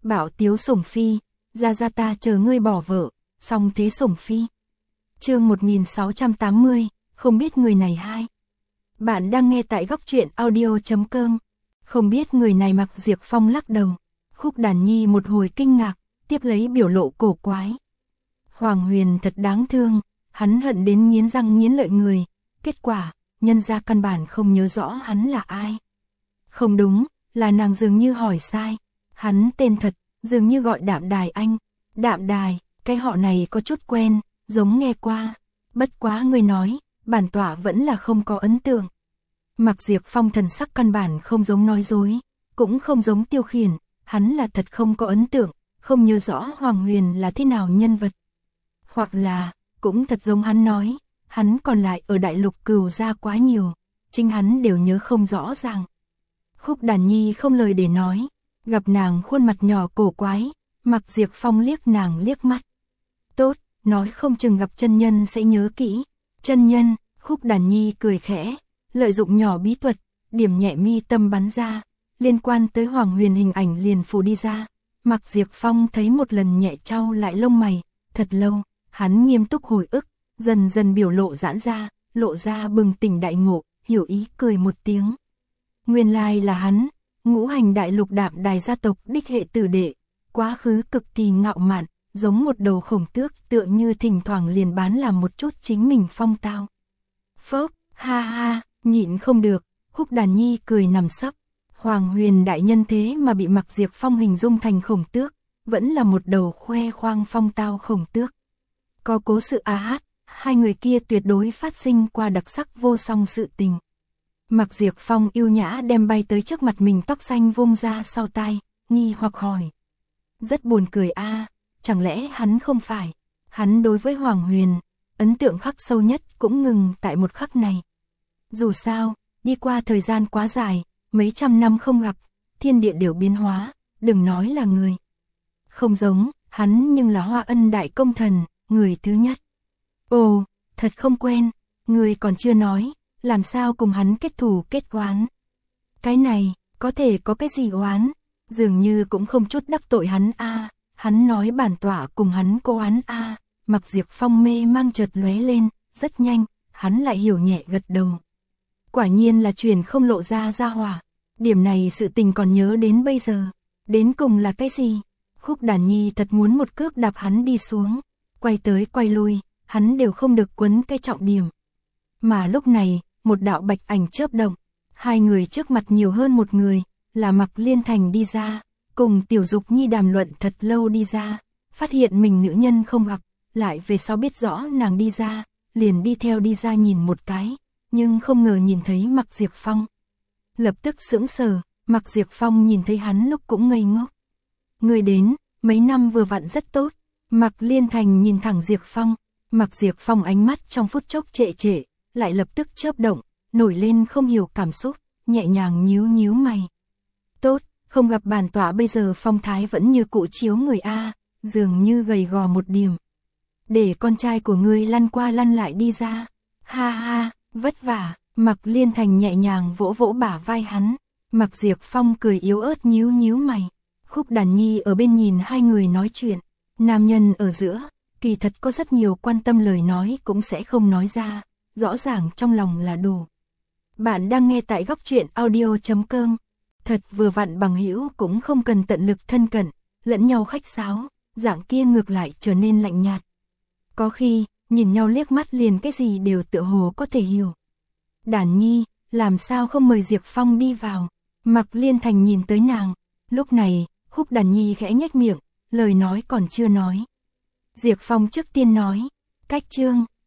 Bảo tiếu sủng phi, ra ta chờ ngươi bỏ vợ, xong thế sủng phi. Chương 1680, không biết người này hay. Bạn đang nghe tại góc truyện audio.com. Không biết người này. Mạc Diệp Phong lắc đầu. Khúc Đàn Nhi một hồi kinh ngạc, tiếp lấy biểu lộ cổ quái. Hoàng Huyền thật đáng thương, hắn hận đến nghiến răng nghiến lợi người, kết quả, nhân gia căn bản không nhớ rõ hắn là ai. Không đúng, là nàng dường như hỏi sai, hắn tên thật, dường như gọi Đạm Đài Anh. Đạm Đài, cái họ này có chút quen, giống nghe qua, bất quá người nói, bản tọa vẫn là không có ấn tượng. Mạc Diệp Phong thần sắc căn bản không giống nói dối, cũng không giống tiêu khiển, hắn là thật không có ấn tượng, không nhớ rõ Hoàng Huyền là thế nào nhân vật. Hoặc là, cũng thật giống hắn nói, hắn còn lại ở đại lục Cửu gia quá nhiều, chính hắn đều nhớ không rõ ràng. Khúc Đàn Nhi không lời để nói, gặp nàng khuôn mặt nhỏ cổ quái, Mạc Diệp Phong liếc nàng liếc mắt. Tốt, nói không chừng gặp chân nhân sẽ nhớ kỹ. Chân nhân, Khúc Đàn Nhi cười khẽ, lợi dụng nhỏ bí thuật, điểm nhẹ mi tâm bắn ra, liên quan tới Hoàng Huyền hình ảnh liền phủ đi ra. Mạc Diệp Phong thấy một lần nhẹ chau lại lông mày, thật lâu, hắn nghiêm túc hồi ức, dần dần biểu lộ giãn ra, lộ ra bừng tỉnh đại ngộ, hiểu ý cười một tiếng. Nguyên lai là hắn, Ngũ Hành Đại Lục Đạm Đài gia tộc đích hệ tử đệ, quá khứ cực kỳ ngạo mạn, giống một đầu khổng tước, tựa như thỉnh thoảng liền bán làm một chút chính mình phong tao. Phốc, ha ha, nhịn không được, Khúc Đàn Nhi cười nằm sấp. Hoàng Huyền đại nhân thế mà bị Mạc Diệp Phong hình dung thành khổng tước, vẫn là một đầu khoe khoang phong tao khổng tước. Có cố sự hát, hai người kia tuyệt đối phát sinh qua đặc sắc vô song sự tình. Mạc Diệp Phong yêu nhã đem bay tới trước mặt mình tóc xanh vung ra sau tai, nghi hoặc hỏi. Rất buồn cười chẳng lẽ hắn không phải. Hắn đối với Hoàng Huyền, ấn tượng khắc sâu nhất cũng ngừng tại một khắc này. Dù sao, đi qua thời gian quá dài, mấy trăm năm không gặp, thiên địa đều biến hóa, đừng nói là người. Không giống, hắn nhưng là Hoa Ân đại công thần, người thứ nhất. Ồ, thật không quen, người còn chưa nói, làm sao cùng hắn kết thù kết oán. Cái này, có thể có cái gì oán, dường như cũng không chút đắc tội hắn hắn nói bản tọa cùng hắn có oán Mạc Diệp Phong mê mang chợt lóe lên, rất nhanh, hắn lại hiểu nhẹ gật đầu. Quả nhiên là truyền không lộ ra ra hỏa, điểm này sự tình còn nhớ đến bây giờ, đến cùng là cái gì? Khúc Đàn Nhi thật muốn một cước đạp hắn đi xuống, quay tới quay lui, hắn đều không được quấn cái trọng điểm. Mà lúc này, một đạo bạch ảnh chớp động, hai người trước mặt nhiều hơn một người, là Mạc Liên Thành đi ra, cùng Tiểu Dục Nhi đàm luận thật lâu đi ra, phát hiện mình nữ nhân không gặp, lại về sau biết rõ nàng đi ra, liền đi theo đi ra nhìn một cái, nhưng không ngờ nhìn thấy Mạc Diệp Phong. Lập tức sững sờ, Mạc Diệp Phong nhìn thấy hắn lúc cũng ngây ngốc. Người đến, mấy năm vừa vặn rất tốt. Mạc Liên Thành nhìn thẳng Diệp Phong, Mạc Diệp Phong ánh mắt trong phút chốc trệ trệ, lại lập tức chớp động, nổi lên không hiểu cảm xúc, nhẹ nhàng nhíu nhíu mày. Tốt, không gặp bản tọa bây giờ phong thái vẫn như cũ chiếu người dường như gầy gò một điểm. Để con trai của ngươi lăn qua lăn lại đi ra. Ha ha, vất vả. Mạc Liên Thành nhẹ nhàng vỗ vỗ bả vai hắn. Mạc Diệp Phong cười yếu ớt nhíu nhíu mày. Khúc Đàn Nhi ở bên nhìn hai người nói chuyện. Nam nhân ở giữa, kỳ thật có rất nhiều quan tâm lời nói cũng sẽ không nói ra, rõ ràng trong lòng là đủ. Bạn đang nghe tại góc truyện audio.com. Thật vừa vặn bằng hữu cũng không cần tận lực thân cận, lẫn nhau khách sáo, dạng kia ngược lại trở nên lạnh nhạt. Có khi, nhìn nhau liếc mắt liền cái gì đều tựa hồ có thể hiểu. Đàn Nhi, làm sao không mời Diệp Phong đi vào? Mạc Liên Thành nhìn tới nàng, lúc này, Khúc Đàn Nhi khẽ nhếch miệng, lời nói còn chưa nói. Diệp Phong trước tiên nói, cách chương,